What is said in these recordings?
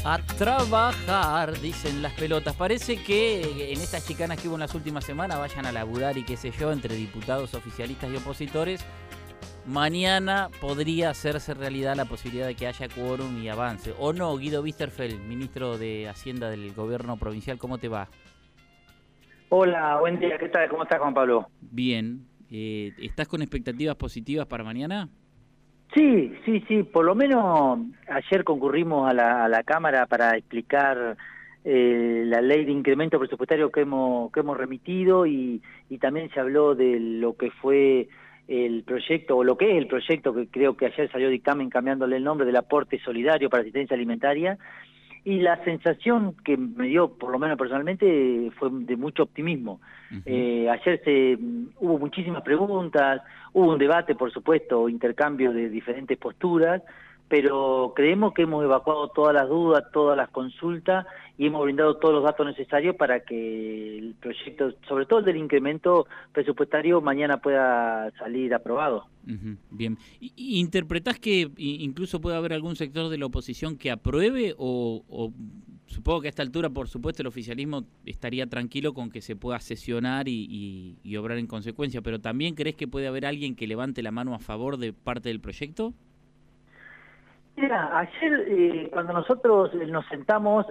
A trabajar, dicen las pelotas. Parece que en estas chicanas que hubo en las últimas semanas vayan a laburar y qué sé yo, entre diputados, oficialistas y opositores. Mañana podría hacerse realidad la posibilidad de que haya quórum y avance. ¿O no, Guido Westerfeld, ministro de Hacienda del gobierno provincial? ¿Cómo te va? Hola, buen día, ¿qué tal? ¿Cómo estás, Juan Pablo? Bien. ¿Estás con expectativas positivas para mañana? Sí, por lo menos ayer concurrimos a la Cámara para explicar la ley de incremento presupuestario que hemos remitido y también se habló de lo que fue el proyecto, o lo que es el proyecto, que creo que ayer salió dictamen cambiándole el nombre, del aporte solidario para asistencia alimentaria. Y la sensación que me dio, por lo menos personalmente, fue de mucho optimismo. Ujú. Ayer hubo muchísimas preguntas, hubo un debate, por supuesto, intercambio de diferentes posturas, pero creemos que hemos evacuado todas las dudas, todas las consultas y hemos brindado todos los datos necesarios para que el proyecto, sobre todo el del incremento presupuestario, mañana pueda salir aprobado. Ujú, bien. ¿Interpretás que incluso puede haber algún sector de la oposición que apruebe o supongo que a esta altura, por supuesto, el oficialismo estaría tranquilo con que se pueda sesionar y obrar en consecuencia, pero también crees que puede haber alguien que levante la mano a favor de parte del proyecto? Mira, ayer cuando nosotros nos sentamos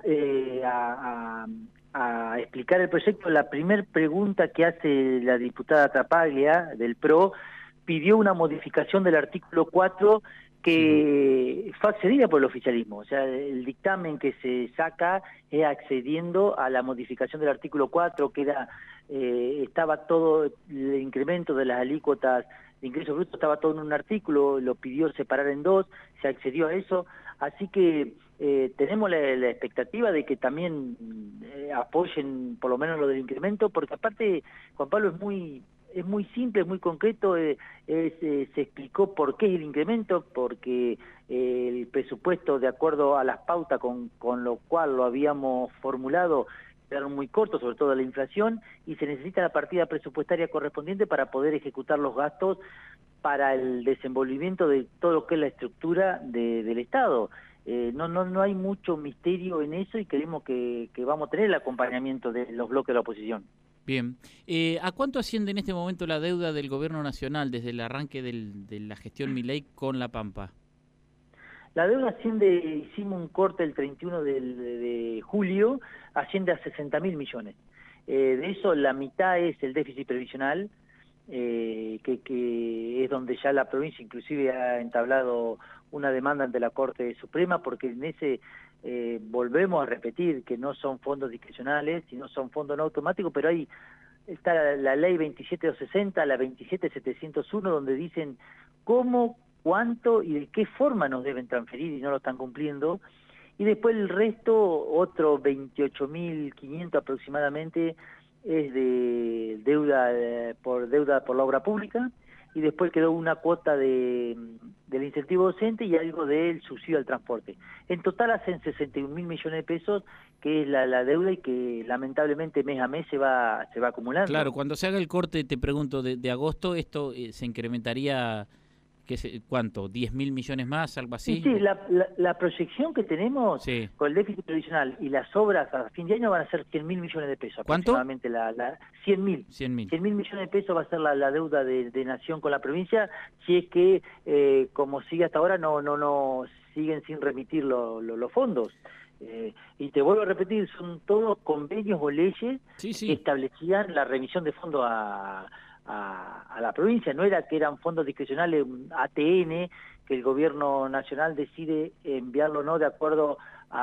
a explicar el proyecto, la primer pregunta que hace la diputada Trapaglia del PRO pidió una modificación del artículo 4 Sí. que fue accedida por el oficialismo. O sea, el dictamen que se saca es accediendo a la modificación del artículo 4, que era estaba todo el incremento de las alícuotas de ingreso bruto, estaba todo en un artículo, lo pidió separar en dos, se accedió a eso, así que tenemos la expectativa de que también apoyen por lo menos lo del incremento, porque aparte, Juan Pablo, es muy simple, es muy concreto, se explicó por qué es el incremento, porque el presupuesto, de acuerdo a las pautas con lo cual lo habíamos formulado, quedaron muy cortos, sobre todo la inflación, y se necesita la partida presupuestaria correspondiente para poder ejecutar los gastos para el desenvolvimiento de todo lo que es la estructura del Estado. No hay mucho misterio en eso y creemos que vamos a tener el acompañamiento de los bloques de la oposición. Bien. ¿A cuánto asciende en este momento la deuda del gobierno nacional desde el arranque de la gestión Milei con La Pampa? La deuda asciende, hicimos un corte el 31 de julio, asciende a 60.000 millones. De eso la mitad es el déficit previsional, que es donde ya la provincia inclusive ha entablado una demanda ante la Corte Suprema, porque en ese volvemos a repetir que no son fondos discrecionales, sino son fondos no automáticos, pero está la ley 27260, la 27701, donde dicen cómo, cuánto y de qué forma nos deben transferir y no lo están cumpliendo. Y después el resto, otro 28.500 aproximadamente, es de deuda por la obra pública, y después quedó una cuota del incentivo docente y algo del subsidio al transporte. En total hacen 61.000 millones de pesos, que es la deuda y que lamentablemente mes a mes se va Claro, acumulando. cuando se haga el corte, te pregunto, de agosto, ¿esto se incrementaría, cuánto? ¿10.000 millones más, algo Y así? sí, la proyección que tenemos Sí. con el déficit previsional y las obras a fin de año van a ser 100.000 millones de pesos ¿Cuánto? aproximadamente, 100.000. 100.000. 100.000 millones de pesos va a ser la deuda de Nación con la provincia, si es que, como sigue hasta ahora, no siguen sin remitir los fondos. Y te vuelvo a repetir, son todos convenios o leyes Sí, que sí. establecían la remisión de fondos a la provincia, no era que eran fondos discrecionales, un ATN, que el gobierno nacional decide enviarlo o no de acuerdo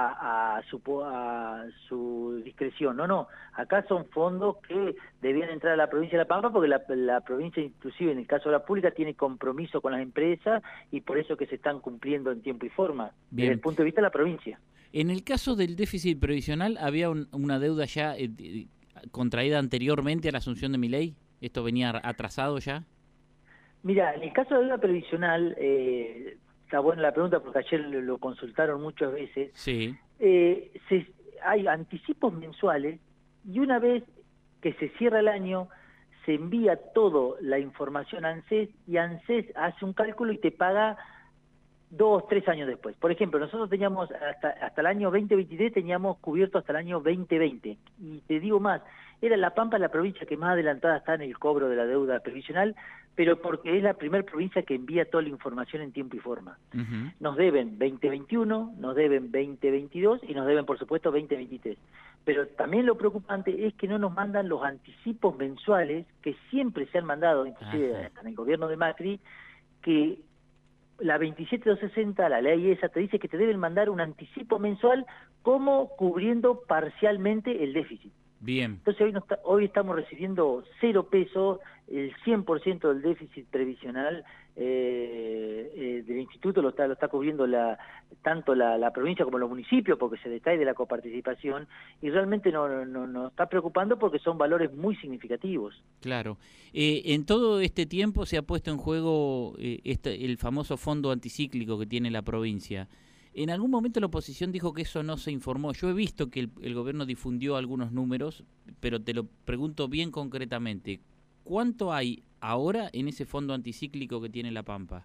a su discreción. No, acá son fondos que debían entrar a la provincia de La Pampa, porque la provincia, inclusive en el caso de la pública, tiene compromiso con las empresas y por eso que se están cumpliendo en tiempo y forma, desde el Bien. punto de vista de la provincia. En el caso del déficit previsional, ¿había una deuda ya contraída anteriormente a la asunción de Milei? ¿Esto venía atrasado ya? Mira, en el caso de deuda previsional, está buena la pregunta porque ayer lo consultaron muchas veces. Sí. eh, se- Hay anticipos mensuales y una vez que se cierra el año se envía toda la información a ANSES y ANSES hace un cálculo y te paga 2, 3 años después. Por ejemplo, nosotros teníamos hasta el año 2023 teníamos cubierto hasta el año 2020. Y te digo más, era La Pampa la provincia que más adelantada está en el cobro de la deuda previsional, pero porque es la primera provincia que envía toda la información en tiempo y forma. Ujú. Nos deben 2021, nos deben 2022 y nos deben, por supuesto, 2023. Pero también lo preocupante es que no nos mandan los anticipos mensuales que siempre se han mandado, inclusive en el gobierno de Macri, que la 27260, la ley esa, te dice que te deben mandar un anticipo mensual como cubriendo parcialmente el déficit. Bien. Entonces hoy estamos recibiendo 0 pesos, el 100% del déficit previsional del instituto lo está cubriendo tanto la provincia como los municipios, porque se decae de la coparticipación, y realmente nos está preocupando porque son valores muy significativos. Claro. En todo este tiempo se ha puesto en juego el famoso fondo anticíclico que tiene la provincia. En algún momento la oposición dijo que eso no se informó. Yo he visto que el gobierno difundió algunos números, pero te lo pregunto bien concretamente. ¿Cuánto hay ahora en ese fondo anticíclico que tiene La Pampa?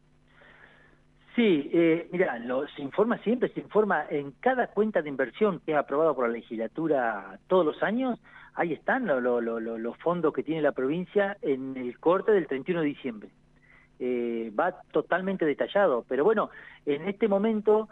Sí, mira, se informa siempre, se informa en cada cuenta de inversión que es aprobada por la legislatura todos los años. Ahí están los fondos que tiene la provincia en el corte del 31 de diciembre. Va totalmente detallado, pero bueno, en este momento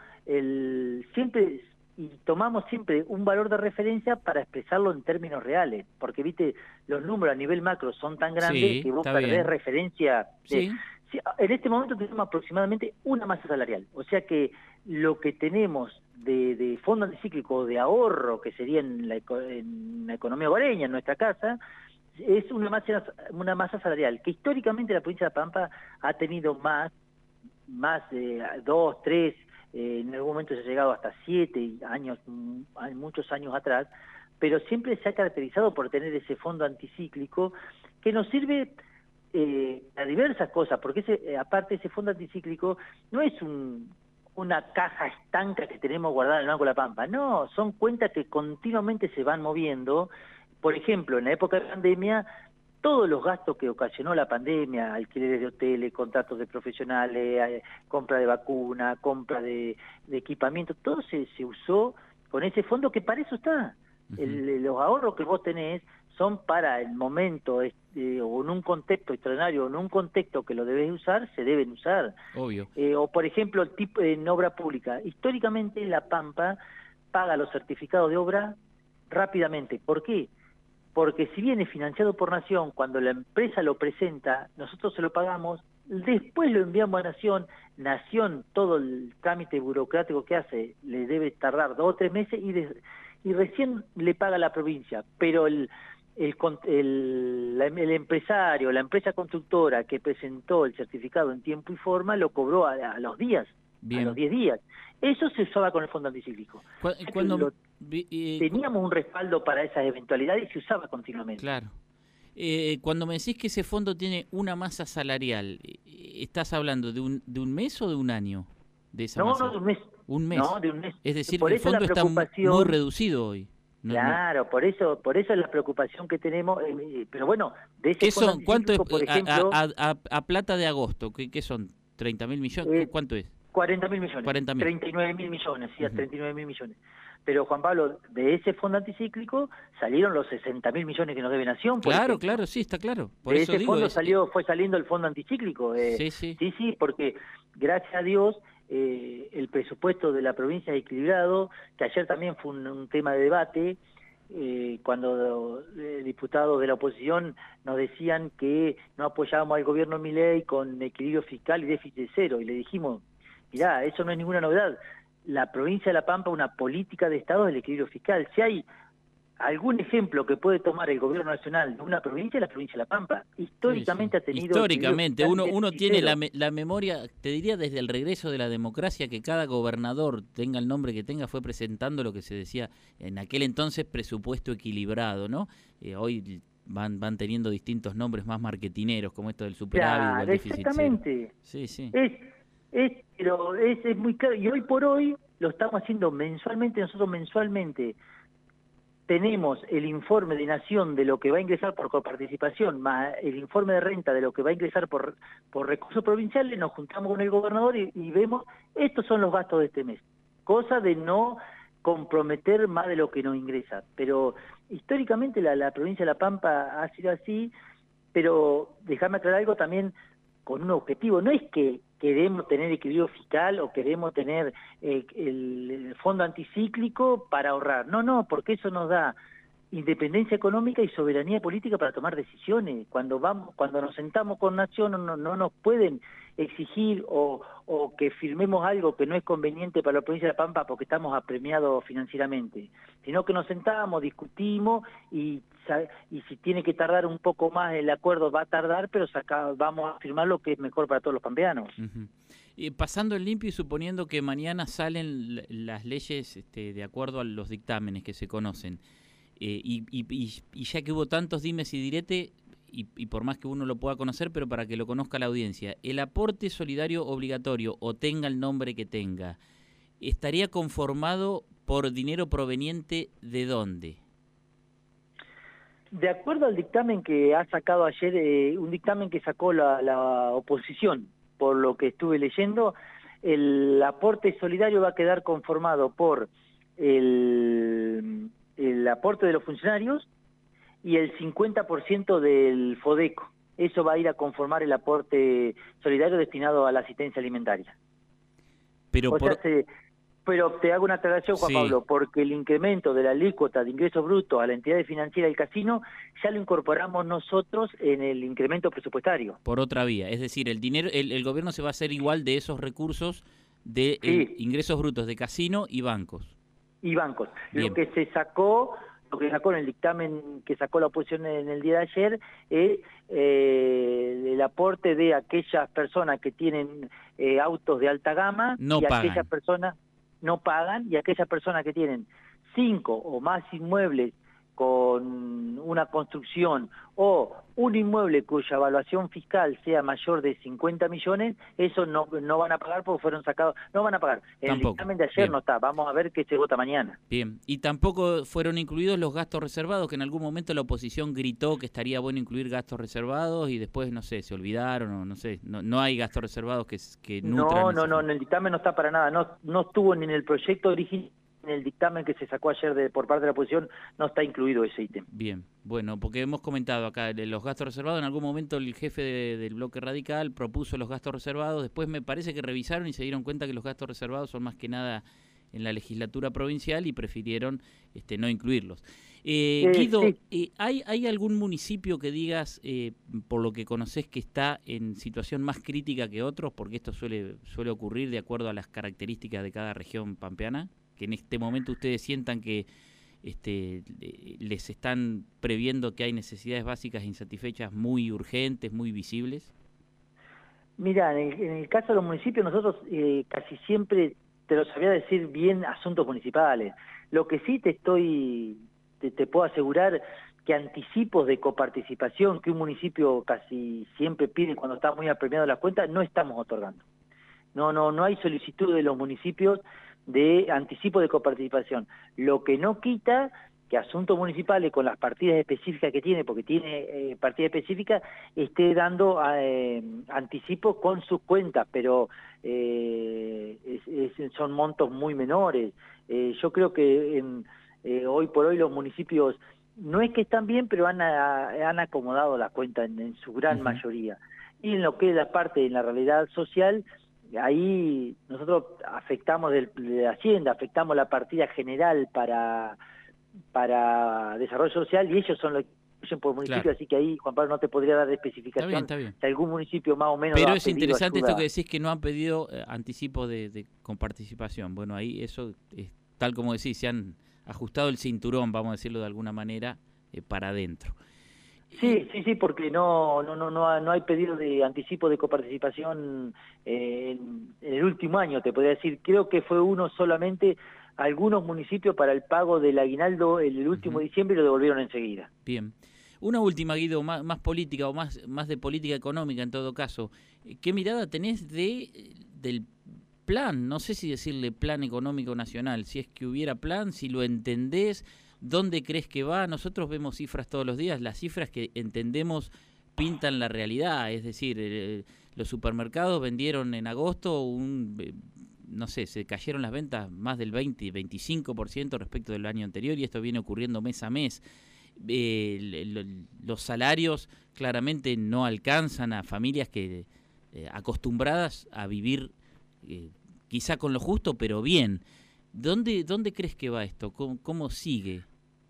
tomamos siempre un valor de referencia para expresarlo en términos reales, porque viste, los números a nivel macro son tan grandes que vos perdés referencia de... Sí. En este momento tenemos aproximadamente una masa salarial, o sea que lo que tenemos de fondo anticíclico de ahorro, que sería en la economía hogareña, en nuestra casa, es una masa salarial que históricamente la provincia de La Pampa ha tenido más 2, 3, en algún momento se ha llegado hasta 7 años, muchos años atrás, pero siempre se ha caracterizado por tener ese fondo anticíclico que nos sirve a diversas cosas, porque aparte ese fondo anticíclico no es una caja estanca que tenemos guardada en el Banco de La Pampa, no, son cuentas que continuamente se van moviendo. Por ejemplo, en la época de pandemia, todos los gastos que ocasionó la pandemia, alquileres de hoteles, contratos de profesionales, compra de vacuna, compra de equipamiento, todo se usó con ese fondo que para eso está. Los ahorros que vos tenés son para el momento, o en un contexto extraordinario, o en un contexto que lo debes usar, se deben usar. Obvio. O por ejemplo, en obra pública. Históricamente La Pampa paga los certificados de obra rápidamente. ¿Por qué? Porque si bien es financiado por Nación, cuando la empresa lo presenta, nosotros se lo pagamos, después lo enviamos a Nación, todo el trámite burocrático que hace, le debe tardar 2 o 3 meses y recién le paga a la provincia, pero el empresario, la empresa constructora que presentó el certificado en tiempo y forma, lo cobró a los días. Bien. A los 10 días. Eso se usaba con el fondo anticíclico. Teníamos un respaldo para esas eventualidades y se usaba continuamente. Claro. Cuando me decís que ese fondo tiene una masa salarial, ¿estás hablando de un mes o de un año? De esa masa? No, de un mes. ¿Un mes? No, de un mes. Es decir, que el fondo está muy reducido hoy. Claro, por eso es la preocupación que tenemos, pero bueno, de ese fondo ¿cuánto es, por ejemplo, a plata de agosto? ¿Qué son? ¿30.000 millones? ¿Cuánto es? 40.000 millones. 39.000 millones, sí, a 39.000 millones. Pero, Juan Pablo, de ese fondo anticíclico salieron los 60.000 millones que nos debe Nación. Claro, claro, sí, está claro. Por de eso ese digo, fondo fue saliendo el fondo anticíclico. Sí, porque gracias a Dios el presupuesto de la provincia es equilibrado, que ayer también fue un tema de debate, cuando diputados de la oposición nos decían que no apoyábamos al gobierno Milei con equilibrio fiscal y déficit cero, y le dijimos, mirá, eso no es ninguna novedad. La provincia de La Pampa, una política de Estado del equilibrio fiscal. Si hay algún ejemplo que puede tomar el gobierno nacional de una provincia, la provincia de La Pampa. Históricamente ha tenido... Históricamente, uno tiene la memoria, te diría desde el regreso de la democracia, que cada gobernador, tenga el nombre que tenga, fue presentando lo que se decía en aquel entonces presupuesto equilibrado, ¿no? Hoy van teniendo distintos nombres más marketineros, como esto del superávit o el déficit exactamente. Cero. Sí. Pero es muy claro, y hoy por hoy lo estamos haciendo mensualmente, nosotros mensualmente tenemos el informe de Nación de lo que va a ingresar por coparticipación, más el informe de renta de lo que va a ingresar por recursos provinciales, nos juntamos con el gobernador y vemos, estos son los gastos de este mes. Cosa de no comprometer más de lo que nos ingresa. Pero históricamente la provincia de La Pampa ha sido así, pero déjame aclarar algo también con un objetivo. No es que queremos tener equilibrio fiscal o queremos tener el fondo anticíclico para ahorrar. No, porque eso nos da independencia económica y soberanía política para tomar decisiones. Cuando nos sentamos con Nación no nos pueden exigir o que firmemos algo que no es conveniente para la provincia de La Pampa porque estamos apremiados financieramente, sino que nos sentamos, discutimos y si tiene que tardar un poco más el acuerdo va a tardar, pero vamos a firmar lo que es mejor para todos los pampeanos. Pasando en limpio y suponiendo que mañana salen las leyes de acuerdo a los dictámenes que se conocen, y ya que hubo tantos dimes y diretes, y por más que uno lo pueda conocer, pero para que lo conozca la audiencia, el aporte solidario obligatorio, o tenga el nombre que tenga, ¿estaría conformado por dinero proveniente de dónde? De acuerdo al dictamen que ha sacado ayer, un dictamen que sacó la oposición, por lo que estuve leyendo, el aporte solidario va a quedar conformado por el aporte de los funcionarios y el 50% del FODECO. Eso va a ir a conformar el aporte solidario destinado a la asistencia alimentaria. Pero te hago una aclaración, Juan Pablo, porque el incremento de la alícuota de ingresos brutos a la entidad financiera del casino ya lo incorporamos nosotros en el incremento presupuestario. Por otra vía, es decir, el dinero, el gobierno se va a hacer igual de esos recursos de ingresos brutos de casino y bancos. Bien. Lo que sacó en el dictamen que sacó la oposición en el día de ayer es el aporte de aquellas personas que tienen autos de alta gama aquellas personas no pagan, y aquellas personas que tienen 5 o más inmuebles con una construcción o un inmueble cuya evaluación fiscal sea mayor de 50 millones, eso no van a pagar porque fueron sacados, no van a pagar. El dictamen de ayer no está, vamos a ver qué se vota mañana. Bien, y tampoco fueron incluidos los gastos reservados, que en algún momento la oposición gritó que estaría bueno incluir gastos reservados y después, no sé, se olvidaron o no sé, no hay gastos reservados que nutran. No, en el dictamen no está para nada, no estuvo ni en el proyecto original. En el dictamen que se sacó ayer por parte de la oposición no está incluido ese ítem. Bien, bueno, porque hemos comentado acá los gastos reservados. En algún momento el jefe del bloque radical propuso los gastos reservados. Después me parece que revisaron y se dieron cuenta que los gastos reservados son más que nada en la legislatura provincial y prefirieron no incluirlos. Guido, ¿hay algún municipio que digas, por lo que conocés, que está en situación más crítica que otros? Porque esto suele ocurrir de acuerdo a las características de cada región pampeana. Que en este momento ustedes sientan que les están previendo que hay necesidades básicas insatisfechas muy urgentes, muy visibles? Mira, en el caso de los municipios, nosotros casi siempre te lo sabía decir bien asuntos municipales. Lo que sí te puedo asegurar que anticipos de coparticipación que un municipio casi siempre pide cuando está muy apremiado las cuentas, no estamos otorgando. No hay solicitud de los municipios de anticipo de coparticipación. Lo que no quita que asuntos municipales con las partidas específicas que tiene, porque tiene partidas específicas, esté dando anticipos con sus cuentas, pero son montos muy menores. Yo creo que hoy por hoy los municipios no es que están bien, pero han acomodado las cuentas en su gran mayoría. Y en lo que es la parte, en la realidad social, ahí nosotros afectamos de Hacienda, afectamos la partida general para desarrollo social, y ellos son los que incluyen por municipio, claro. Así que ahí, Juan Pablo, no te podría dar de especificación. Está bien. Si algún municipio más o menos. Pero es interesante ayuda. Esto que decís, que no han pedido anticipo de coparticipación. Bueno, ahí eso, tal como decís, se han ajustado el cinturón, vamos a decirlo de alguna manera, para adentro. Sí, porque no hay pedido de anticipo de coparticipación en el último año, te podría decir. Creo que fue uno solamente, algunos municipios para el pago del aguinaldo el último diciembre, y lo devolvieron enseguida. Bien. Una última, Guido, más política o más de política económica en todo caso. ¿Qué mirada tenés del plan? No sé si decirle plan económico nacional, si es que hubiera plan, si lo entendés. ¿Dónde crees que va? Nosotros vemos cifras todos los días, las cifras que entendemos pintan la realidad, es decir, los supermercados vendieron en agosto no sé, se cayeron las ventas más del 20-25% respecto del año anterior y esto viene ocurriendo mes a mes. Los salarios claramente no alcanzan a familias que acostumbradas a vivir quizá con lo justo, pero bien. ¿Dónde crees que va esto? ¿Cómo sigue?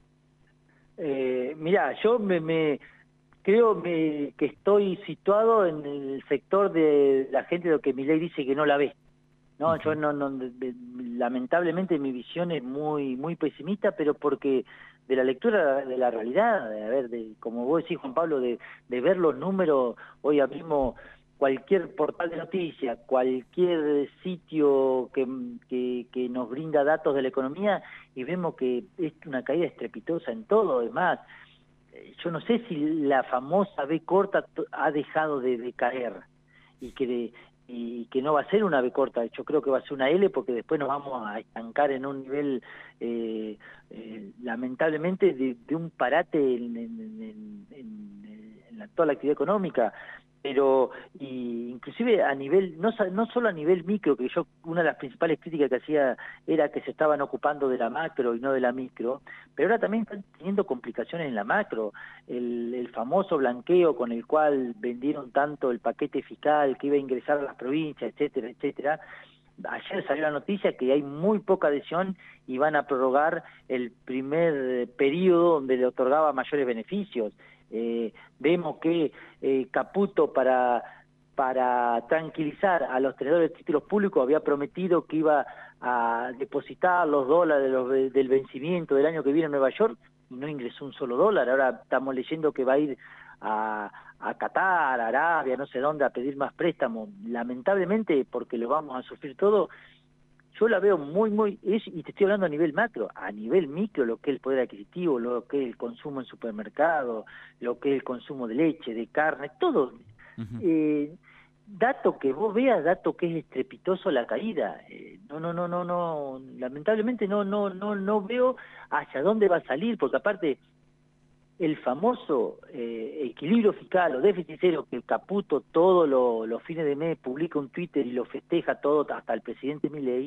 Mirá, yo creo que estoy situado en el sector de la gente de lo que Milei dice que no la ve. No, yo lamentablemente mi visión es muy pesimista, pero porque de la lectura de la realidad, a ver, como vos decís, Juan Pablo, de ver los números, hoy abrimos cualquier portal de noticias, cualquier sitio que nos brinda datos de la economía y vemos que es una caída estrepitosa en todo. Además, yo no sé si la famosa B corta ha dejado de caer y que no va a ser una B corta, yo creo que va a ser una L porque después nos vamos a estancar en un nivel lamentablemente de un parate en toda la actividad económica, pero inclusive a nivel, no solo a nivel micro, que yo una de las principales críticas que hacía era que se estaban ocupando de la macro y no de la micro, pero ahora también están teniendo complicaciones en la macro, el famoso blanqueo con el cual vendieron tanto el paquete fiscal que iba a ingresar a las provincias, etcétera, etcétera. Ayer salió la noticia que hay muy poca adhesión y van a prorrogar el primer periodo donde le otorgaba mayores beneficios. Vemos que Caputo para tranquilizar a los tenedores de títulos públicos había prometido que iba a depositar los dólares del vencimiento del año que viene en Nueva York y no ingresó un solo dólar. Ahora estamos leyendo que va a ir a Qatar, a Arabia, no sé dónde, a pedir más préstamos. Lamentablemente, porque lo vamos a sufrir todo, yo la veo y te estoy hablando a nivel macro, a nivel micro, lo que es el poder adquisitivo, lo que es el consumo en supermercado, lo que es el consumo de leche, de carne, todo. Dato que vos veas, dato que es estrepitoso la caída. No, lamentablemente no veo hacia dónde va a salir, porque aparte el famoso equilibrio fiscal o déficit cero que Caputo todos los fines de mes publica un Twitter y lo festeja todo, hasta el presidente Milei,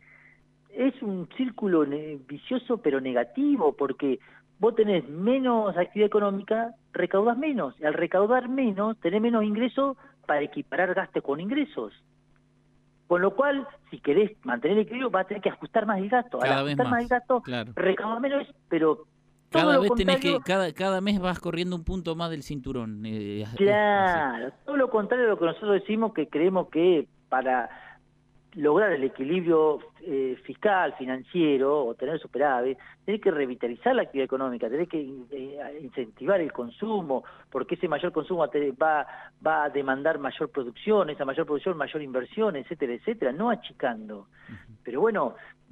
es un círculo vicioso pero negativo, porque vos tenés menos actividad económica, recaudás menos, y al recaudar menos, tenés menos ingresos para equiparar gastos con ingresos. Con lo cual, si querés mantener el equilibrio, vas a tener que ajustar más el gasto. Al ajustar más el gasto, claro, recaudar menos, pero cada vez tenés que, cada mes vas corriendo un punto más del cinturón. Claro, todo lo contrario de lo que nosotros decimos, que creemos que para lograr el equilibrio fiscal, financiero, o tener superávit, tenés que revitalizar la actividad económica, tenés que incentivar el consumo, porque ese mayor consumo va a demandar mayor producción, esa mayor producción, mayor inversión, etcétera, etcétera, no achicando. Pero bueno,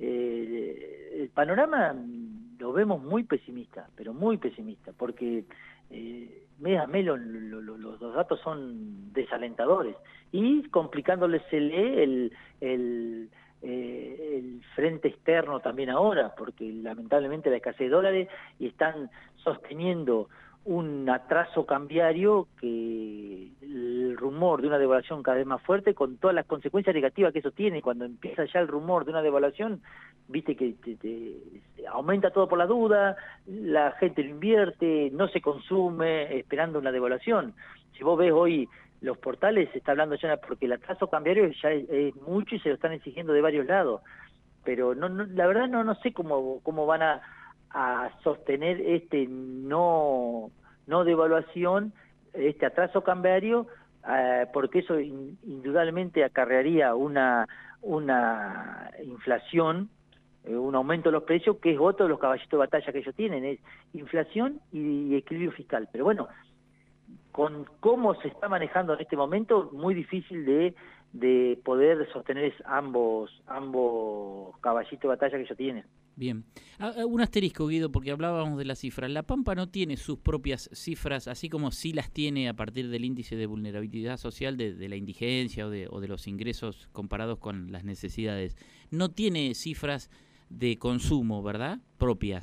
el panorama lo vemos muy pesimista, pero muy pesimista, porque mes a mes los datos son desalentadores y complicándolesele el frente externo también ahora, porque lamentablemente la escasez de dólares y están sosteniendo un atraso cambiario, que el rumor de una devaluación cada vez más fuerte, con todas las consecuencias negativas que eso tiene. Cuando empieza ya el rumor de una devaluación, viste que aumenta todo por la duda, la gente lo invierte, no se consume esperando una devaluación. Si vos ves hoy los portales, se está hablando ya porque el atraso cambiario ya es mucho y se lo están exigiendo de varios lados, pero la verdad no sé cómo van a sostener no devaluación, este atraso cambiario, porque eso indudablemente acarrearía una inflación, un aumento de los precios, que es otro de los caballitos de batalla que ellos tienen, es inflación y equilibrio fiscal. Pero bueno, con cómo se está manejando en este momento, muy difícil de poder sostener ambos caballitos de batalla que ellos tienen. Bien. Un asterisco, Guido, porque hablábamos de las cifras. La Pampa no tiene sus propias cifras, así como sí las tiene a partir del índice de vulnerabilidad social de la indigencia o de los ingresos comparados con las necesidades. No tiene cifras de consumo, ¿verdad? Propias,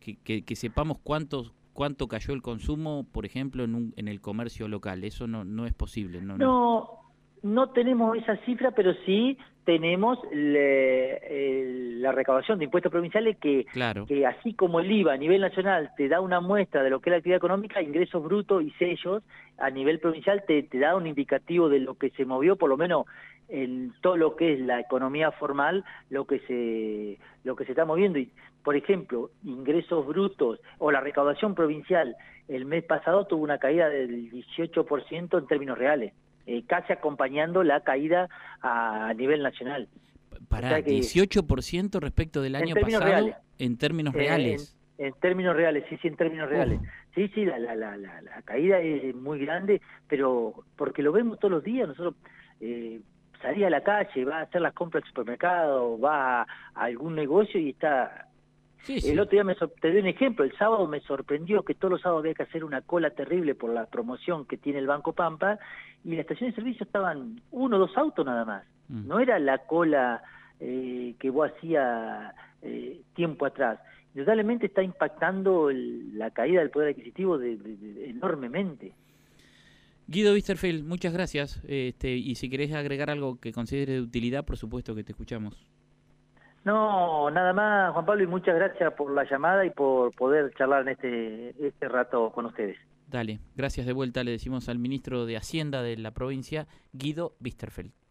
que sepamos cuánto cayó el consumo, por ejemplo, en el comercio local. Eso no es posible. No tenemos esa cifra, pero sí tenemos la recaudación de impuestos provinciales que así como el IVA a nivel nacional te da una muestra de lo que es la actividad económica, ingresos brutos y sellos a nivel provincial te da un indicativo de lo que se movió, por lo menos en todo lo que es la economía formal, lo que se está moviendo. Y, por ejemplo, ingresos brutos o la recaudación provincial el mes pasado tuvo una caída del 18% en términos reales. Casi acompañando la caída a nivel nacional. Para, o sea que, 18% respecto del año pasado reales. En términos reales. En términos reales, sí, en términos reales. Sí, la caída es muy grande, pero porque lo vemos todos los días. Nosotros salís a la calle, vas a hacer las compras al supermercado, vas a algún negocio y está... Sí. El otro día te doy un ejemplo, el sábado me sorprendió que todos los sábados había que hacer una cola terrible por la promoción que tiene el Banco Pampa, y en la estación de servicio estaban 1 o 2 autos nada más. No era la cola que vos hacías tiempo atrás. Indudablemente está impactando la caída del poder adquisitivo enormemente. Guido Wisterfeld, muchas gracias. Y si querés agregar algo que considere de utilidad, por supuesto que te escuchamos. No, nada más, Juan Pablo, y muchas gracias por la llamada y por poder charlar en este rato con ustedes. Dale, gracias de vuelta, le decimos al ministro de Hacienda de la provincia, Guido Wisterfeld.